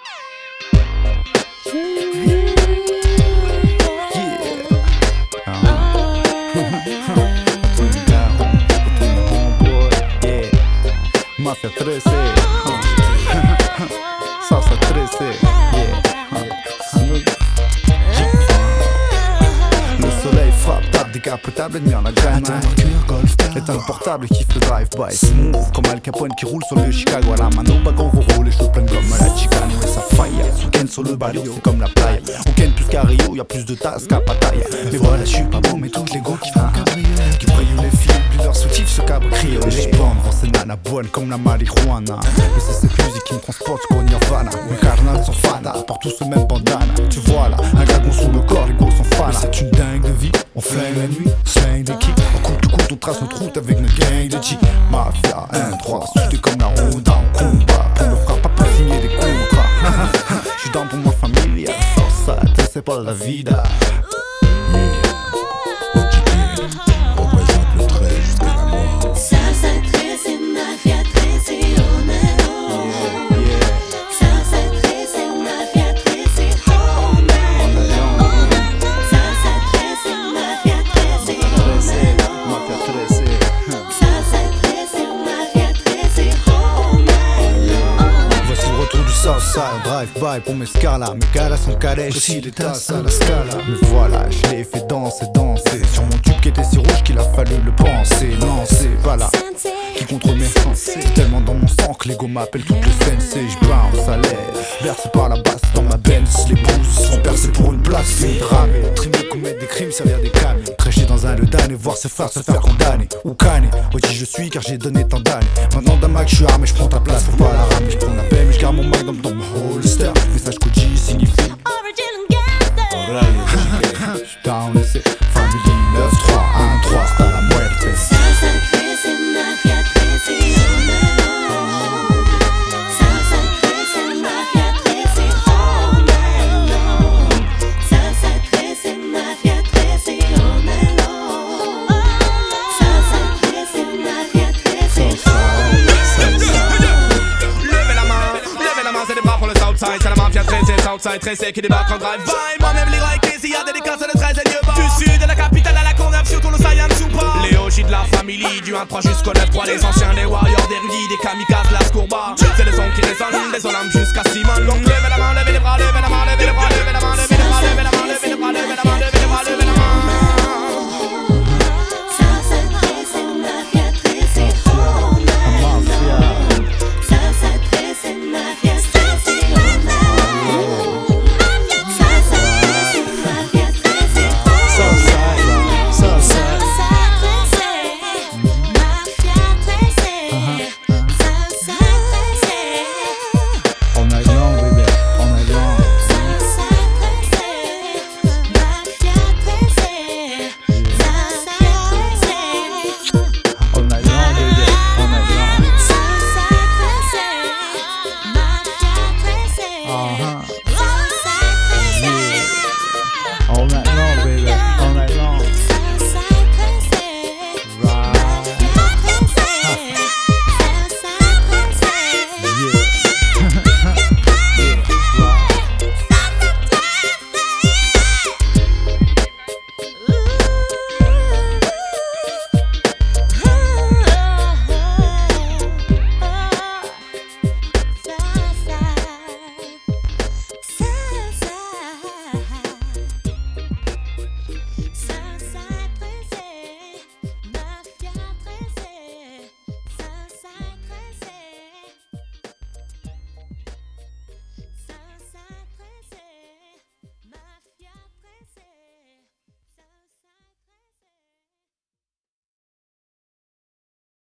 Mafia 13, Salsa 13, Le soleil frappe, tape décapotable, ennemi en a graine. Éteins le portable qui fait le drive-by smooth comme Al Capone qui roule sur le Chicago à la mano. Bagon roule les cheveux pleins comme la Chicano et sa faille. Souken sur le barrio, c'est comme la playa. On ken plus qu'à Rio, y'a plus de tasses qu'à Pattaya. Mais voilà, je suis pas bon, mais tous les gros qui font cabriolet, qui brillent les filles, plus leur soutif, ce cabre criolé. J'suis bon, c'est nana bonne comme la marijuana. Mais c'est cette musique qui me transporte jusqu'au Nirvana. Mes carnals sont fana, portent tous le même bandana. Tu vois là, un dragon sous le corps, les gos sont fana. C'est une dingue de vie, on flingue la nuit, slingue des kicks. On coupe tout court, on trace notre route avec notre gang de G. Mafia 1-3, soudé comme la ronde en combat. On ne fera pas signer des contrats. J'suis dans pour ma famille, ça, c'est pas la vida. Représente le 13 jusqu'à la mort. Salsa 13, Mafia 13, oh melon. Salsa 13, Mafia 13, oh melon. Salsa 13, Mafia 13, oh melon. Salsa 13, Mafia 13, oh melon. Voici le retour du Southside, drive-by pour mes scalas. Mes galas sont calés, aussi des tasses à la scala. Mais voilà, je l'ai fait danser, danser sur mon tube qui était si rouge qu'il a fallu le penser. Non, c'est pas là qui contrôle mes sens. C'est tellement dans mon sang que l'ego m'appelle toutes les sensei. J'bounce à l'aise, bercé par la basse dans ma Benz. Les bouses sont percés pour une place, c'est une drame. Trimer, commettre des crimes, servir des camions. Trécher dans un ledan et voir ses frères se faire condamner. Ou canner, qui je suis car j'ai donné tant d'années. Maintenant d'un Mac, je suis armé, je prends ta place. Faut pas la ramener, je prends la paix, mais je garde mon mic dans mon holster. Message Koji signifie Original gangster. Down et c'est Family 9-3-1-3, c'est à la muerte. Salsa 13, Mafia 13, oh melon. Salsa 13, Mafia 13, oh melon. Salsa 13, Mafia 13, oh melon. Salsa 13, Mafia 13, oh melon. Levez la main, c'est des bras pour le Southside. C'est la mafia 13, c'est Southside 13 qui débarque en drive. Moi-même l'héroïque, s'il y a dédicace de 13 et Dieu du sud de la capitale à la Courneuve, surtout le Saiyan Soupa. Les OG de la famille, du 1-3 jusqu'au 9-3. Les anciens, les warriors, des rudis, des kamikazes, la Scourba. C'est le son qui résonne, des olames jusqu'à Simon. Donc levez